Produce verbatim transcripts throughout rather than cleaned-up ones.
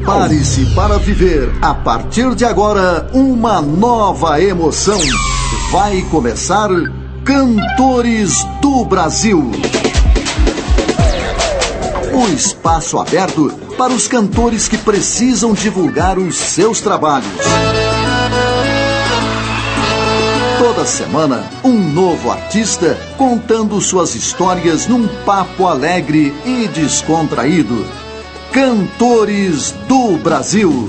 Prepare-se para viver, a partir de agora, uma nova emoção. Vai começar Cantores do Brasil. O espaço aberto para os cantores que precisam divulgar os seus trabalhos. Toda semana, um novo artista contando suas histórias num papo alegre e descontraído. Cantores do Brasil.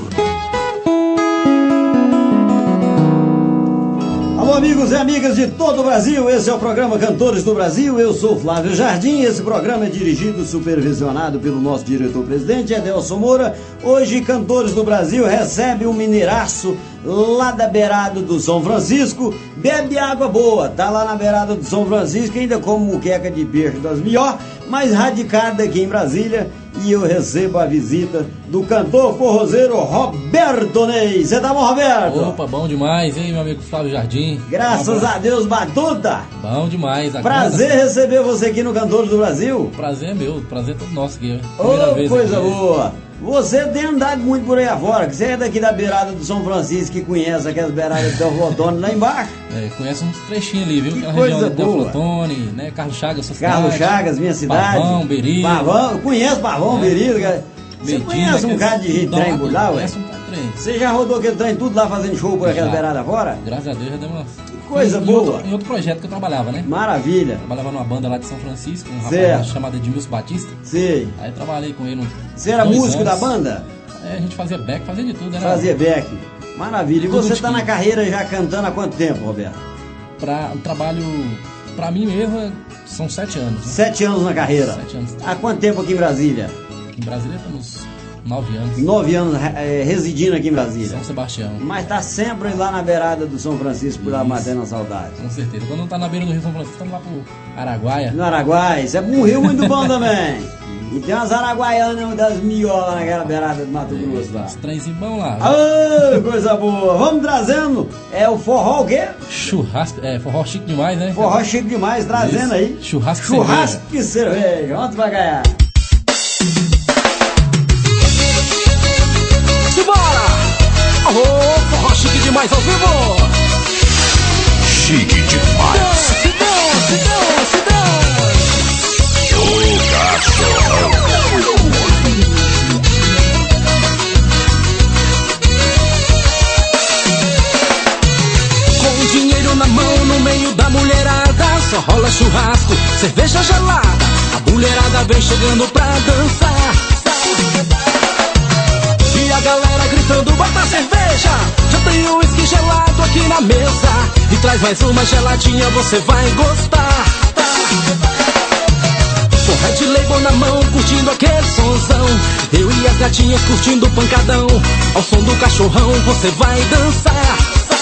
Alô, amigos e amigas de todo o Brasil, esse é o programa Cantores do Brasil. Eu sou Flávio Jardim, esse programa é dirigido e supervisionado pelo nosso diretor-presidente, Adelson Moura. Hoje, Cantores do Brasil recebe um mineiraço lá da beirada do São Francisco. Bebe água boa, tá lá na beirada do São Francisco, ainda come muqueca de peixe das melhores, mas radicada aqui em Brasília. E eu recebo a visita do cantor forrozeiro Roberto Ney. Você tá bom, Roberto? Opa, bom demais, hein, meu amigo Flávio Jardim? Graças a Deus, Batuta. Bom demais. Prazer conta... receber você aqui no Cantores do Brasil. Prazer é meu, prazer é todo nosso aqui. Ô, vez coisa aqui. Boa. Você tem andado muito por aí afora, que você é daqui da beirada do São Francisco, que conhece aquelas beiradas do Teoflotone lá embaixo. É, conhece uns trechinhos ali, viu? Que Aquela coisa região do boa. Teoflotone, né? Carlos Chagas, sua Carlos cidade. Chagas, minha cidade. Pavão, Berilo. Pavão, eu conheço Pavão, é. Berilo. Você Medina, conhece um cara de trem por lá, ué? Conhece um cara de trem. Você já rodou aquele trem tudo lá fazendo show por aquela beirada fora? Graças a Deus já deu uma... Coisa em, boa. Em outro, em outro projeto que eu trabalhava, né? Maravilha. Trabalhava numa banda lá de São Francisco, um certo. rapaz chamado Edmilson Batista. Sei. Aí eu trabalhei com ele uns Você era dois músico anos. da banda? É, a gente fazia back, fazia de tudo, né? Fazia back. Maravilha. E Tudo você de tá na que- carreira já cantando há quanto tempo, Roberto? Pra um trabalho, pra mim mesmo, é- são sete anos. Né? Sete anos na carreira. Sete anos. Há quanto tempo aqui em Brasília? Em Brasília temos nove anos. Nove anos é, residindo aqui em Brasília. São Sebastião. Mas tá sempre lá na beirada do São Francisco, por lá Isso. matando a saudade. Com certeza. Quando não tá na beira do Rio São Francisco, estamos lá pro Araguaia. No Araguaia, isso é um rio muito bom também. E tem umas araguaianas das miolas naquela beirada do Mato Grosso lá. Os trenzinhos bons lá. Ah, coisa boa. Vamos trazendo. É o forró o quê? Churrasco, é, forró chique demais, né? Forró chique demais, trazendo Isso. aí. Churrasco, Churrasco e cerveja. Vamos devagar. Simbora! Oh, forró chique demais ao vivo! Chique demais. Se dança, se dança, se dança! O cachorrão. Com dinheiro na mão, no meio da mulherada, só rola churrasco, cerveja gelada. A mulherada vem chegando pra dançar. E a galera gritando, bota cerveja. Já tem um uísque gelado aqui na mesa. E traz mais uma geladinha, você vai gostar. Com Red Label na mão, curtindo aquele sonzão. Eu e as gatinhas curtindo o pancadão. Ao som do cachorrão, você vai dançar.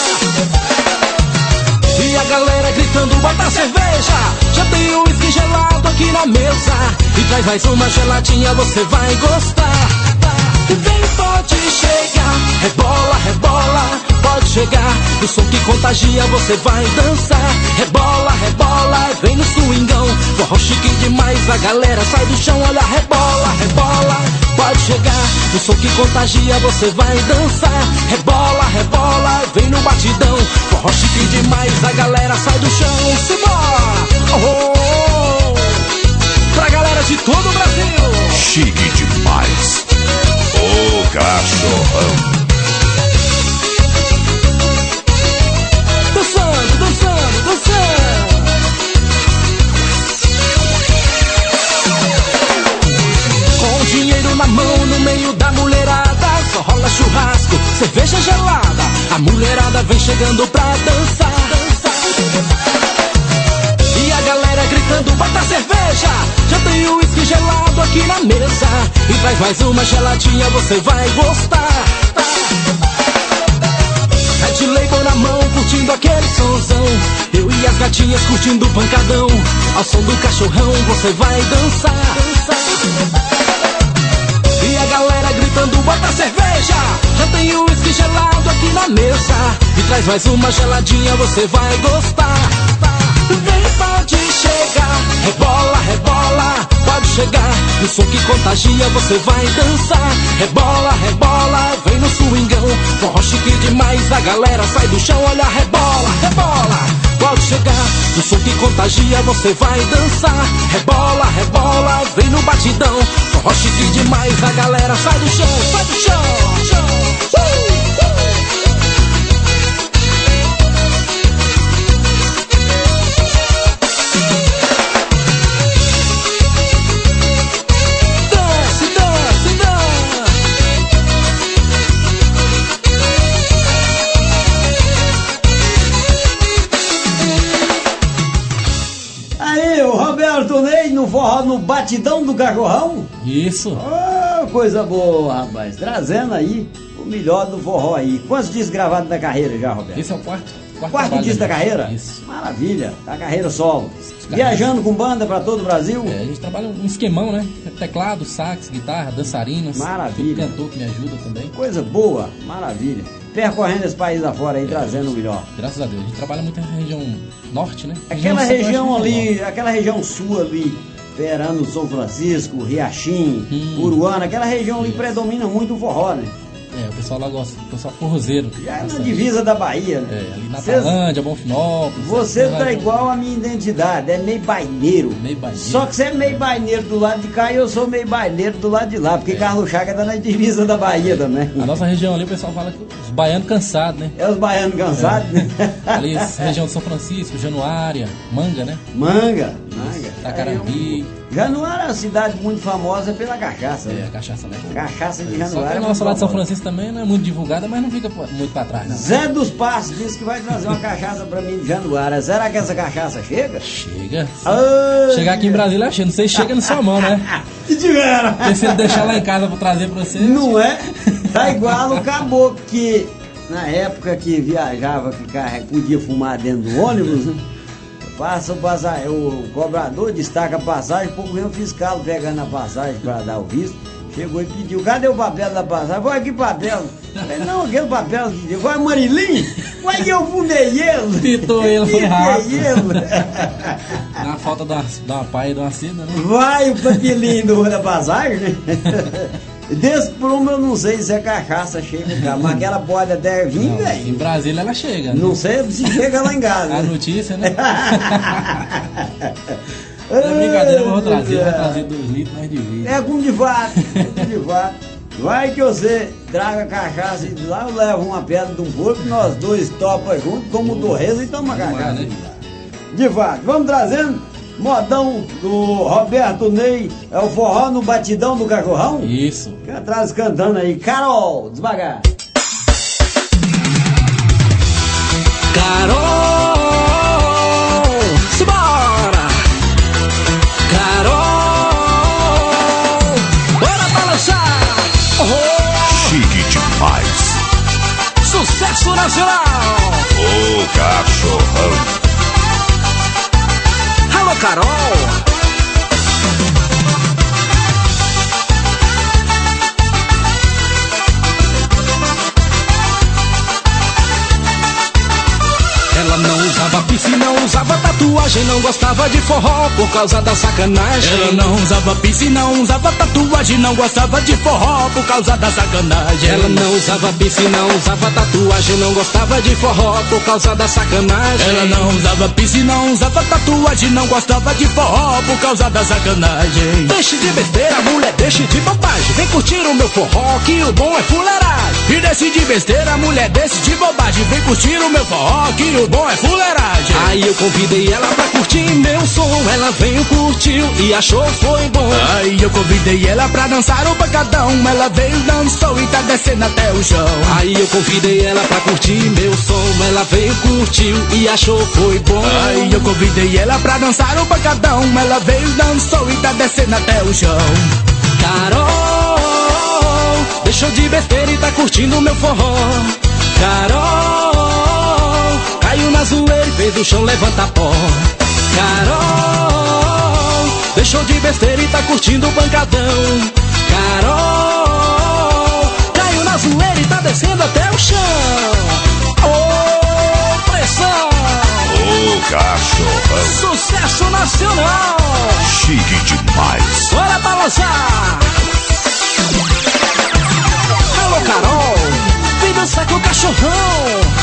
E a galera gritando, bota cerveja. Já tem um uísque gelado aqui na mesa. E traz mais uma geladinha, você vai gostar. Vem, pode chegar, rebola, rebola, pode chegar. No som que contagia, você vai dançar. Rebola, rebola, vem no swingão. Forró chique demais, a galera sai do chão. Olha, rebola, rebola, pode chegar. No som que contagia, você vai dançar. Rebola, rebola, vem no batidão. Forró chique demais, a galera sai do chão. Simbora! Oh, oh, oh. Pra galera de todo o Brasil. Chique demais. O cachorrão. Dançando, dançando, dançando. Com dinheiro na mão, no meio da mulherada, só rola churrasco, cerveja gelada. A mulherada vem chegando pra dançar. E a galera gritando, bota cerveja. Já tem o uísque gelado aqui na mesa. E traz mais uma geladinha, você vai gostar. Red Label na mão, curtindo aquele sonzão. Eu e as gatinhas curtindo o pancadão. Ao som do cachorrão, você vai dançar. E a galera gritando, bota cerveja. Já tem o uísque gelado aqui na mesa. E traz mais uma geladinha, você vai gostar. Vem, pode chegar, rebola, rebola, pode chegar. No som que contagia você vai dançar. Rebola, rebola, vem no swingão. Forró chique demais, a galera sai do chão. Olha, rebola, rebola, pode chegar. No som que contagia você vai dançar. Rebola, rebola, vem no batidão. Forró chique demais, a galera sai do chão, sai do chão, chão. Uh! Roberto Ney no forró no batidão do cachorrão? Isso. Oh, coisa boa, rapaz. Trazendo aí o melhor do forró aí. Quantos discos gravados na carreira já, Roberto? Esse é o quarto. Quarto, quarto disco da carreira? Isso. Maravilha. Da carreira solo. Viajando com banda pra todo o Brasil? É, a gente trabalha um esquemão, né? Teclado, sax, guitarra, dançarinas. Maravilha. Cantor que me ajuda também. Coisa boa. Maravilha. Percorrendo esse país afora aí, é, trazendo o melhor. Graças a Deus. A gente trabalha muito na região norte, né? Aquela região, região ali, bom. aquela região sul ali, Verano, São Francisco, Riachim, hum. Uruana, aquela região ali predomina muito o forró, né? É, o pessoal lá gosta, o pessoal forrozeiro. Já é na divisa da Bahia, né? É, ali na Tailândia, Bonfinópolis. Você tá igual a minha identidade, é meio baineiro. Meio baineiro. Só que você é meio baineiro do lado de cá e eu sou meio baineiro do lado de lá, porque é. Carlos Chagas tá na divisa da Bahia também. A nossa região ali, o pessoal fala que os baianos cansados, né? É os baianos cansados, é. né? Ali, região de São Francisco, Januária, Manga, né? Manga, Manga. Tacarambi. Januária é uma cidade muito famosa pela cachaça. É, né? a cachaça lá. Cachaça de é. Januária. Só que a nossa lá de São Francisco também não é muito divulgada, mas não fica muito pra trás, não. Zé dos Passos disse que vai trazer uma cachaça pra mim de Januária. Será que essa cachaça chega? Chega. Ai, chegar aqui em Brasília, achei. Não sei se chega na sua mão, né? Se tiver. Se ele deixar lá em casa pra trazer pra você. Não é? Tá igual o caboclo que, na época que viajava, que podia fumar dentro do ônibus, né? Passa o passagem, o cobrador destaca a passagem, pouco vem o fiscal pegando a passagem para dar o visto. Chegou e pediu, cadê o papel da passagem? Vai, que papel? Falei, não, aquele papel que deu. Vai, Marilim? Vai, eu fumei ele. Pitou ele, foi rápido. ele. Na falta de uma, de uma pá e de uma seda, né? Vai, o papelinho do, da passagem, né? Desse prumo eu não sei se a cachaça chega cá, mas aquela pode até vir, velho. Em Brasília ela chega, né? Não sei se chega lá em casa. A notícia, né? Não é brincadeira, eu vou trazer, eu vou trazer dois litros mais de vidro. É com de fato, é com de fato. Vai que você traga cachaça e lá eu levo uma pedra de um porco, nós dois topa junto, como o Torres e toma cachaça. Né? De fato, vamos trazendo modão do Roberto Ney, é o forró no batidão do cachorrão? Isso. Fica atrás cantando aí, Carol, devagar. Carol, simbora! Carol, bora balançar! Oh. Chique demais! Sucesso nacional! Ô cachorrão! Alô, Carol! Ela não usava piercing, não usava tatuagem, não gostava de forró por causa da sacanagem. Ela não usava piercing, não usava tatuagem, não gostava de forró por causa da sacanagem. Ela não usava piercing, não usava tatuagem, não gostava de forró por causa da sacanagem. Ela não usava piercing, não usava tatuagem, não gostava de forró por causa da sacanagem. Deixe de besteira, mulher, deixe de bobagem, vem curtir o meu forró que o bom é fuleiragem. E deixe de besteira, mulher, deixe de bobagem, vem curtir o meu forró que o bom é fuleiragem. Aí eu convidei ela pra curtir meu som, ela veio, curtiu e achou foi bom. Aí eu convidei ela pra dançar o pancadão, ela veio, dançou e tá descendo até o chão. Aí eu convidei ela pra curtir meu som, ela veio, curtiu e achou foi bom. Aí eu convidei ela pra dançar o pancadão, ela veio, dançou e tá descendo até o chão. Carol, deixou de besteira e tá curtindo meu forró. Carol, caiu na zoeira e fez o chão levantar pó. Carol, deixou de besteira e tá curtindo o pancadão. Carol, caiu na zoeira e tá descendo até o chão. Ô, oh, pressão! Ô, oh, cachorrão! Sucesso nacional! Chique demais! Bora balançar! Cachorrão.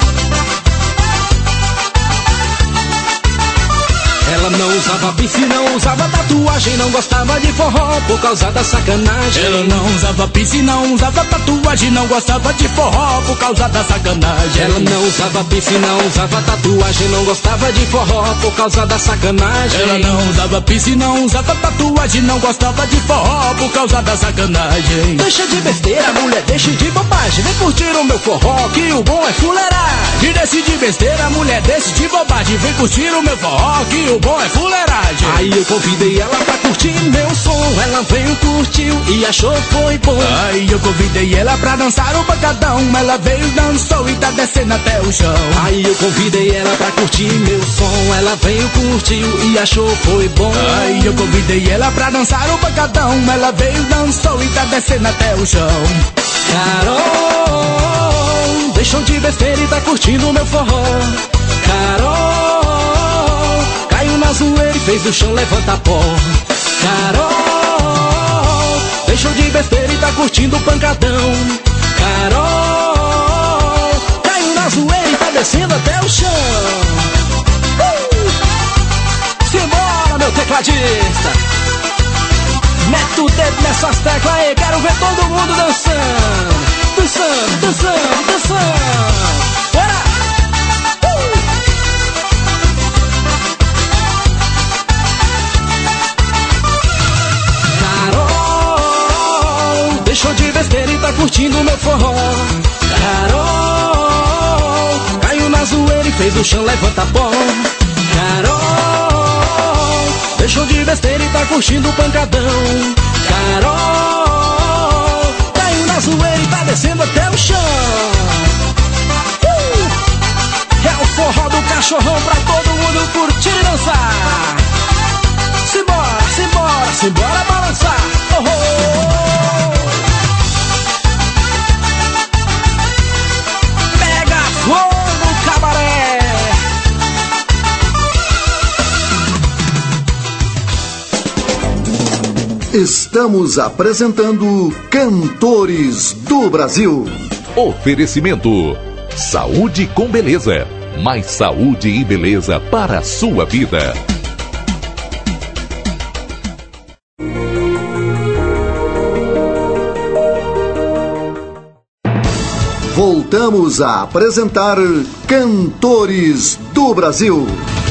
Ela não usava piercing, não usava tatuagem, não gostava de forró por causa da sacanagem. Ela não usava piercing, não usava tatuagem, não gostava de forró por causa da sacanagem. Ela não usava piercing, não usava tatuagem, não gostava de forró por causa da sacanagem. Ela não usava piercing, não usava tatuagem, não gostava de forró por causa da sacanagem. Deixa de besteira, mulher, deixa de bobagem, vem curtir o meu forró, que o bom é fuleiragem. Deixa de besteira, mulher, deixa de bobagem, vem curtir o meu forró, que o bom é fuleiragem. Aí eu convidei ela pra curtir meu som, ela veio, curtiu e achou foi bom. Aí eu convidei ela pra dançar o pancadão, ela veio, dançou e tá descendo até o chão. Aí eu convidei ela pra curtir meu som, ela veio, curtiu e achou foi bom. Aí eu convidei ela pra dançar o pancadão, ela veio, dançou e tá descendo até o chão. Carol, deixou de besteira e tá curtindo meu forró. Carol, caiu na zoeira e fez do chão levanta pó. Carol, deixou de besteira e tá curtindo o pancadão. Carol, caiu na zoeira e tá descendo até o chão. uh! Simbora, meu tecladista, mete o dedo nessas teclas aí, quero ver todo mundo dançando. Dançando, dançando, dançando. Bora! Uh! Carol, deixou de besteira e tá curtindo meu forró. Carol, caiu na zoeira e fez o chão levanta pó. Carol, deixou de besteira e tá curtindo o pancadão. Carol, caiu na zoeira e tá descendo até o chão. uh! É o forró do Cachorrão pra todo mundo curtir e dançar. Simbora, simbora, simbora balançar. Oh, oh, oh. Pega fogo, cabaré. Estamos apresentando Cantores do Brasil. Oferecimento: saúde com beleza. Mais saúde e beleza para a sua vida. Voltamos a apresentar Cantores do Brasil.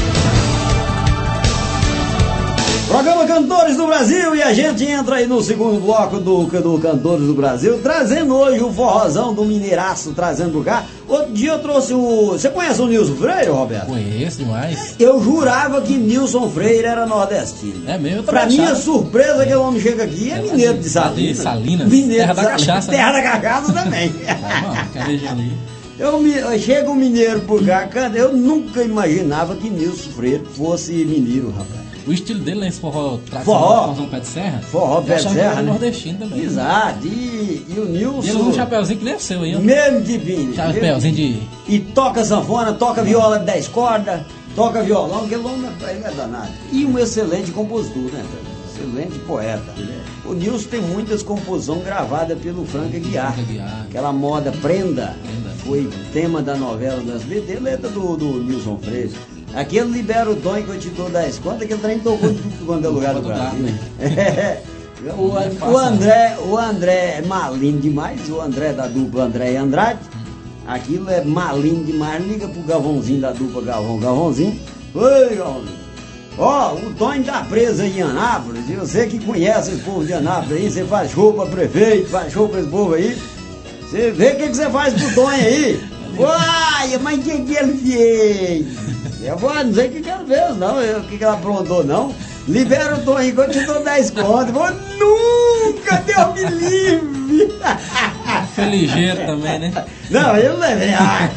Programa Cantores do Brasil, e a gente entra aí no segundo bloco do, do Cantores do Brasil, trazendo hoje o forrozão do Mineiraço, trazendo pro cá. Outro dia eu trouxe o... Você conhece o Nilson Freire, Roberto? Conheço demais. Eu jurava que Nilson Freire era nordestino. É mesmo? Pra minha surpresa, que o homem chega aqui é mineiro de Salinas. De Salinas. Mineiro Terra de da cachaça. Terra da cachaça também. Ah, mano, que a região ali. Eu, me, eu chego um mineiro por cá, cara, eu nunca imaginava que Nilson Freire fosse mineiro, rapaz. O estilo dele nesse forró Forró. forró pé de serra. Forró pé de serra, que era né? nordestino também. Exato, e, e o Nilson... E ele usa um chapéuzinho que nem o seu aí, ó. Mesmo de vinho. Chapéuzinho de... E toca sanfona, toca viola de dez cordas, toca violão, que ele não é danado. E um excelente compositor, né? Excelente poeta. O Nilson tem muitas composições gravadas pelo Franca Aguiar. Franca Aguiar. Aquela moda Prenda, Prenda. Foi tema da novela das B D, letra do, do Nilson Freire. Aquele Libera o Dom que eu te dou dez contas, aquele trem tocou em tudo quanto é lugar do Brasil. É. O, o, André, o André é malinho demais, o André da dupla André e Andrade. Aquilo é malinho demais. Liga pro Galvãozinho da dupla Galvão, Galvãozinho. Oi, Galvãozinho. Ó, oh, o Tonho tá preso aí em Anápolis, e você que conhece esse povo de Anápolis aí, você faz show pra prefeito, faz show pra esse povo aí, você vê o que, que você faz pro Tonho aí. Uai, mas o que, que ele fez? Eu vou, não sei o que, que ele fez, não, o que, que ela aprontou, não. Libera o Tonho que eu te dou dez contas. Vou nunca, Deus me livre. Feligeiro também, né? Não, ele não é veaco.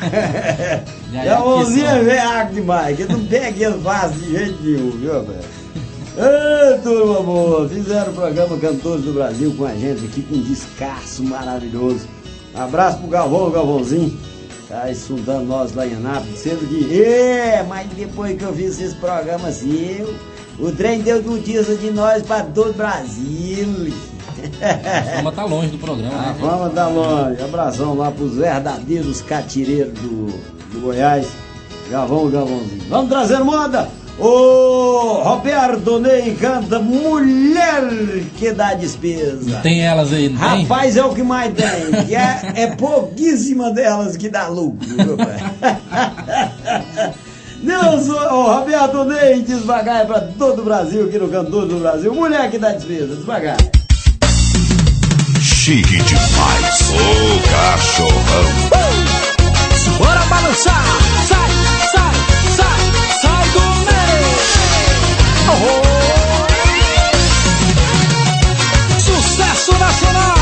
É um homem veaco demais, que não pega ele fácil de jeito nenhum, viu, velho? Ei, turma boa, fizeram o programa Cantores do Brasil com a gente aqui, com um descasso maravilhoso. Um abraço pro Galvão, Galvãozinho. Tá estudando nós lá em Anápolis, sendo que, é, mas depois que eu fiz esse programa assim, eu, o trem deu notícia de nós pra todo o Brasil. A fama tá longe do programa, A né? fama tá longe. Abração lá pros verdadeiros catireiros do, do Goiás. Gavão, Gavãozinho. Vamos trazer moda. O Roberto Ney canta Mulher que dá despesa. Tem elas aí, não tem? Rapaz, é o que mais tem. Que é, é pouquíssima delas que dá lucro, meu pai. Nilson, o Roberto Ney, devagar pra todo o Brasil, aqui no Cantor do Brasil. Mulher que dá despesa, devagar. Chique demais, ô cachorrão. Uh! Bora balançar, sai, sai, sai, sai do meio. Oh, oh. Sucesso nacional.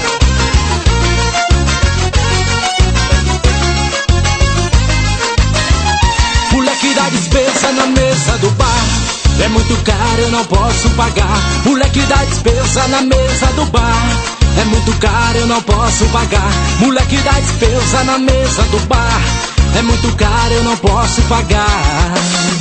Mulher que dá despesa na mesa do bar. É muito caro, eu não posso pagar. Mulher que dá despesa na mesa do bar. É muito caro, eu não posso pagar. Mulher que dá despesa na mesa do bar. É muito caro, eu não posso pagar.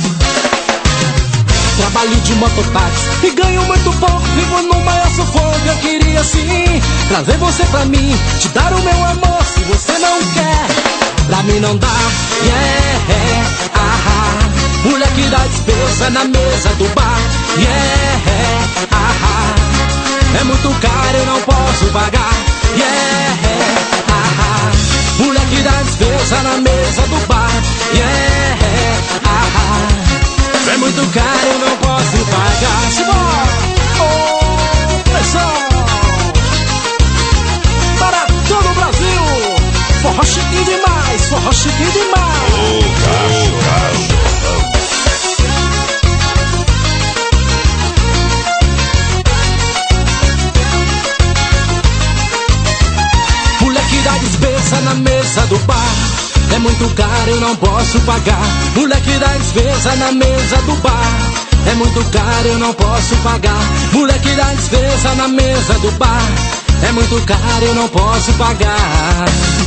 Trabalho de mototáxi e ganho muito pouco. Vivo no maior sufoco. Eu queria sim trazer você pra mim, te dar o meu amor. Se você não quer, pra mim não dá. Yeah, ah, ah. Mulher que dá despesa na mesa do bar. Yeah, ah, ah. É muito caro, eu não posso pagar. Yeah, ah, ah. Mulher que dá despesa na mesa do bar. Yeah, ah, ah. É muito caro, eu não posso pagar. Simbora! Oh, pressão! Para todo o Brasil! Forró chique demais, forró chique demais! Ô cachorrão. Mulher que dá despesa na mesa do bar. É muito caro, eu não posso pagar. Mulher que dá despesa na mesa do bar. É muito caro, eu não posso pagar. Mulher que dá despesa na mesa do bar. É muito caro, eu não posso pagar.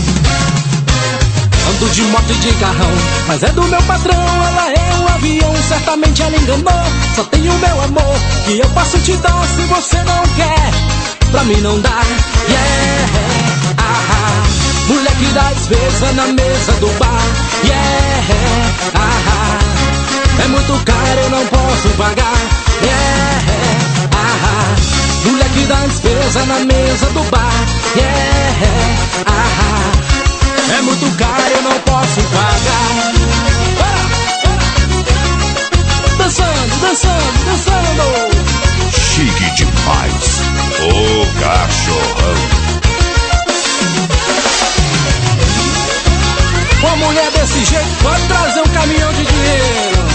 Ando de moto e de carrão, mas é do meu patrão. Ela é um avião, certamente ela enganou. Só tem o meu amor, que eu posso te dar. Se você não quer, pra mim não dá. Yeah, ah, ah. Mulher que dá despesa na mesa do bar. Yeah, ah, ah. É muito caro, eu não posso pagar. Yeah, ah, ah. Mulher que dá despesa na mesa do bar. Yeah, ah, ah. É muito caro, eu não posso pagar. Dançando, dançando, dançando. Chique demais, ô cachorrão. Uma mulher desse jeito pode trazer um caminhão de dinheiro.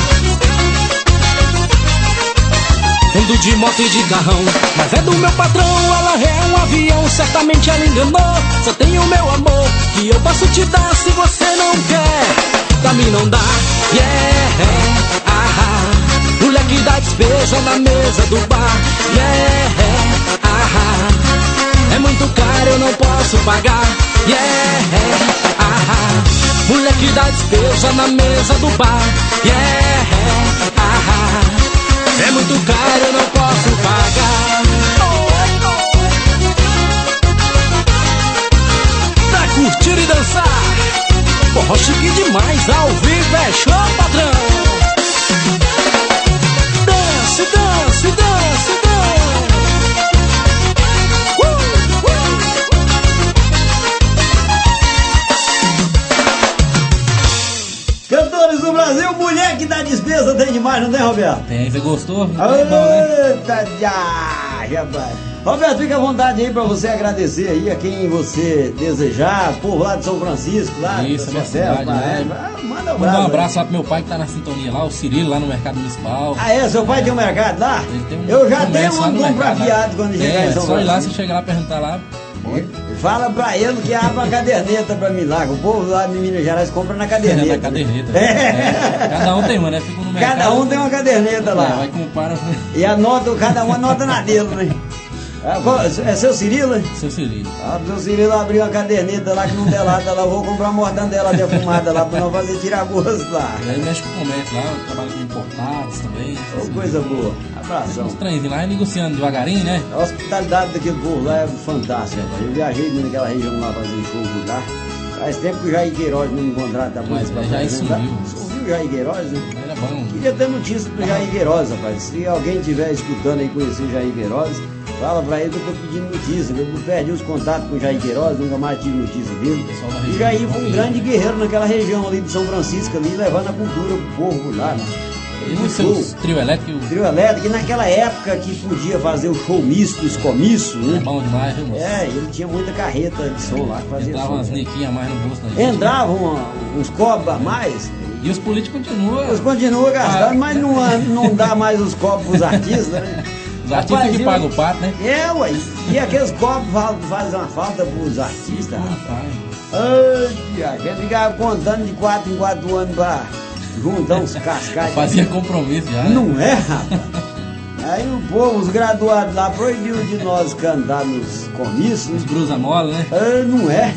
Ando de moto e de carrão, mas é do meu patrão. Ela é um avião, certamente ela enganou. Só tem o meu amor, que eu posso te dar. Se você não quer, pra mim não dá. Yeah, ah, ah. Mulher que dá despesa na mesa do bar. Yeah, ah, ah. É muito caro, eu não posso pagar. Yeah, ah, ah. Mulher que dá despesa na mesa do bar. Yeah, ah, ah. É muito caro, eu não posso pagar. Pra curtir e dançar, forró chique demais, ao vivo é show, padrão. Dance, dance, dance, dance. Uh, uh. Cantores do Brasil, mulher que dá despesa tem demais, não tem, Roberto? Tem, você gostou? É bom, né? Eita, já, rapaz. Roberto, fica à vontade aí pra você agradecer aí a quem você desejar, por lá de São Francisco, lá. Isso, da minha sua terra, cidade, né? ah, manda um Mandar abraço. um aí. abraço lá pro meu pai que tá na sintonia lá, o Cirilo, lá no Mercado Municipal. Ah, é? Seu pai tem um mercado lá? Ele tem um Eu já tenho comércio lá um no comprar mercado, fiado quando é, chegar em São é só ir lá, Francisco. se chegar lá perguntar lá. Fala pra ele que abre uma caderneta pra mim lá, que o povo lá de Minas Gerais compra na caderneta. Na caderneta. É. É. Cada um tem uma, né? Fica no mercado. Cada um tem uma caderneta É, lá. vai compara. E anota, cada um anota na dele, né? É seu Cirilo, hein? Seu Cirilo. Ah, seu Cirilo abriu uma caderneta lá que não delata lá. Eu vou comprar uma mortandela defumada lá pra não fazer tiragosto lá. E aí mexe com o comércio lá, trabalha com importados também. Oh, assim. Coisa boa. Abração. Os trens lá negociando devagarinho, né? A hospitalidade daquele povo lá é fantástica, rapaz. Eu viajei naquela região lá fazer show por lá. Faz tempo que o Jair Queiroz não me contrata mais pra Jair apresentar. sumiu. Sumiu o Jair Queiroz, né? Era bom. Queria ter notícia do Jair Queiroz, rapaz. Se alguém estiver escutando aí conhecer o Jair Queiroz, fala pra ele que eu tô pedindo notícia. Eu perdi os contatos com o Jair Queiroz, nunca mais tive notícia dele. E o Jair foi um grande guerreiro naquela região ali de São Francisco, ali, levando a cultura pro povo por lá, né? Ele e seus trio elétrico. Trio elétrico, e naquela época que podia fazer o show misto, os comícios, né? É bom demais, viu, moço? É, ele tinha muita carreta de som lá que fazia Entrava som. umas nequinhas a mais no bolso da gente. Entravam uma, uns copos a mais. E os políticos continuam. Eles continuam gastando, Ah. mas não, não dá mais os copos pros artistas, né? Os artistas que pagam o pato, né? É, ué. E aqueles copos fa- fazem uma falta pros artistas, Não rapaz. faz. Ai, a gente ficava contando de quatro em quatro anos pra juntar uns cascais. Fazia compromisso já. Né? Não é, rapaz? Aí o povo, os graduados lá, proibiu de nós cantar nos comícios. Os brusa-mola, né? Ah, não é?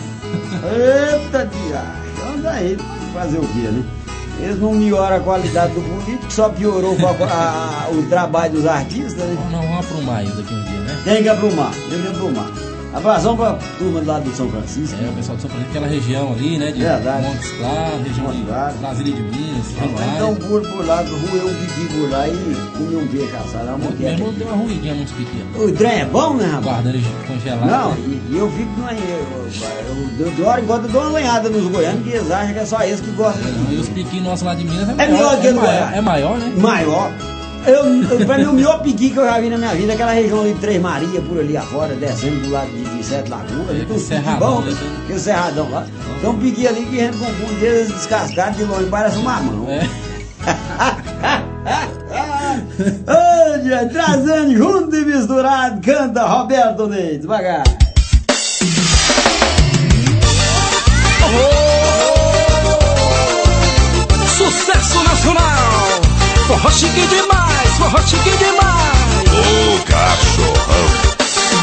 Eita, diacho. Então daí, fazer o quê, né? Eles não melhoram a qualidade do político, só piorou a, a, o trabalho dos artistas, né? Não, vamos aprumar isso daqui um dia, né? Tem que aprumar, tem que aprumar. Abração pra turma lá do São Francisco. É, o pessoal de São Francisco, aquela região ali, né? De Verdade. Montes Claros, região Montes de Claros. Brasília de Minas, Então Januário. por, por lá, rueu um piqui por lá e comi um peixe assado. Uma Ontem moqueca. mesmo deu uma ruidinha nos pequenos. O trem é bom, né, rapaz? Guardando eles congelados. Não, né? e, e eu fico na. Eu, eu, eu, de hora em quando eu dou uma lenhada nos goianos, que eles acham que é só eles que gostam Não, e de os piquinhos nossos lá de Minas é É maior. melhor que é, o do maior, Goiás. é maior, né? maior. Eu, eu, pra mim, o melhor piqui que eu já vi na minha vida é aquela região ali de Três Maria, por ali afora, descendo do lado de, de Sete Lagoas. Ali, tem uns piqui Cerradão, bom, né? aquele cerradão lá. Tem um piqui ali que a gente confunde eles descascados de longe, parece uma mão. É. Ô, dia, trazendo junto e misturado, canta Roberto Ney, devagar. Sucesso nacional! Forró chique demais, forró chique demais! Ô cachorrão.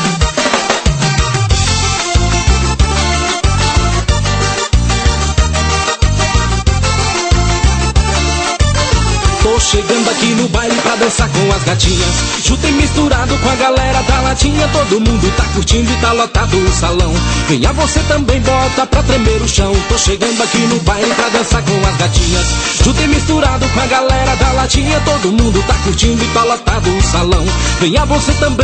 Tô chegando aqui no baile pra dançar com as gatinhas. Junto e misturado com a galera da latinha. Todo mundo tá curtindo e tá lotado o salão. Venha você também, bota pra tremer o chão. Tô chegando aqui no baile pra dançar com as gatinhas. Junto e misturado com a galera da latinha. Todo mundo tá curtindo e tá lotado o salão. Venha você também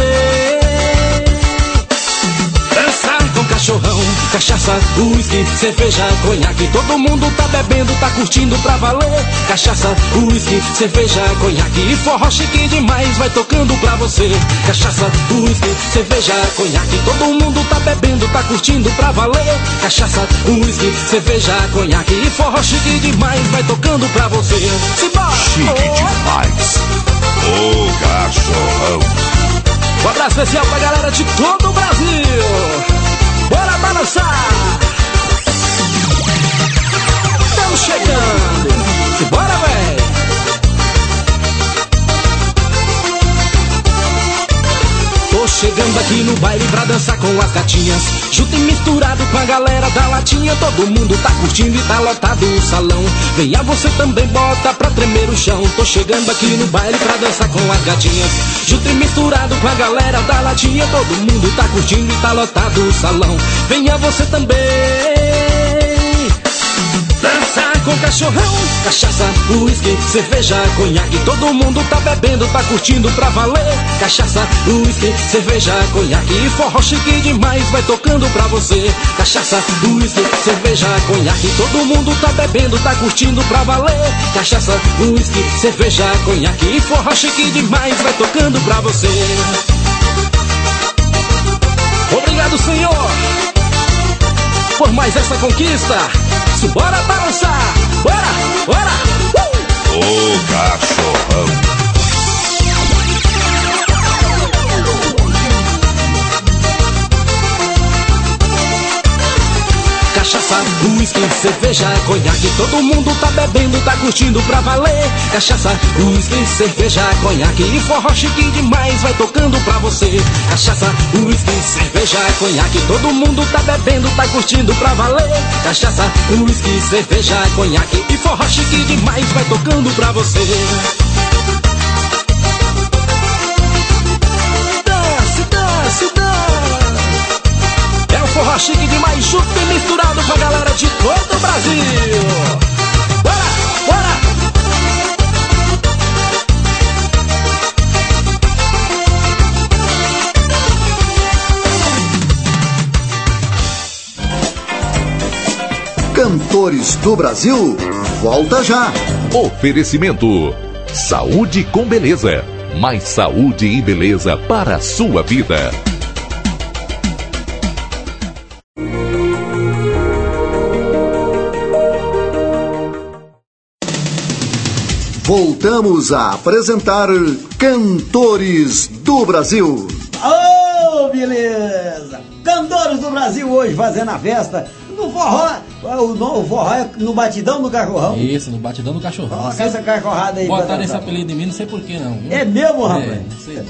dançar com cachorrão, cachaça, uísque, cerveja, conhaque. Todo mundo tá bebendo, tá curtindo pra valer. Cachaça, uísque, cerveja, conhaque. E forró chique demais vai tocando pra você. Cachaça, uísque, cerveja, conhaque. Todo mundo tá bebendo, tá curtindo pra valer. Cachaça, uísque, cerveja, conhaque. E forró chique demais vai tocando pra você. Simbora! Chique demais. Ô cachorrão. Um abraço especial pra galera de todo o Brasil. Bora balançar. Estamos chegando. Simbora, véi. Tô chegando aqui no baile pra dançar com as gatinhas. Junto e misturado com a galera da latinha. Todo mundo tá curtindo e tá lotado o salão. Venha você também, bota pra tremer o chão. Tô chegando aqui no baile pra dançar com as gatinhas. Junto e misturado com a galera da latinha. Todo mundo tá curtindo e tá lotado o salão. Venha você também dançar com cachorrão, cachaça, uísque, cerveja, conhaque. Todo mundo tá bebendo, tá curtindo pra valer. Cachaça, uísque, cerveja, conhaque. E forró chique demais vai tocando pra você. Cachaça, uísque, cerveja, conhaque. Todo mundo tá bebendo, tá curtindo pra valer. Cachaça, uísque, cerveja, conhaque. E forró chique demais vai tocando pra você. Obrigado, Senhor, por mais essa conquista. Bora balançar, bora, bora, uh! Ô cachorrão. Cachaça, uísque, cerveja, conhaque. Todo mundo tá bebendo, tá curtindo pra valer. Cachaça, uísque, cerveja, conhaque e forró chique demais vai tocando pra você. Cachaça, uísque, cerveja, conhaque. Todo mundo tá bebendo, tá curtindo pra valer. Cachaça, uísque, cerveja, conhaque e forró chique demais vai tocando pra você. Dance, dance, dance. É o forró chique demais junto e misturado com a galera de todo o Brasil. Bora, bora! Cantores do Brasil, volta já. Oferecimento: saúde com beleza. Mais saúde e beleza para a sua vida. Voltamos a apresentar Cantores do Brasil. Oh, beleza! Cantores do Brasil hoje fazendo a festa no forró. O, no, o forró é no batidão do cachorrão. Isso, no batidão do cachorrão. Nossa, essa cachorrada aí. Botaram esse apelido em mim, não sei porquê não. Viu? É mesmo, rapaz? É, não sei.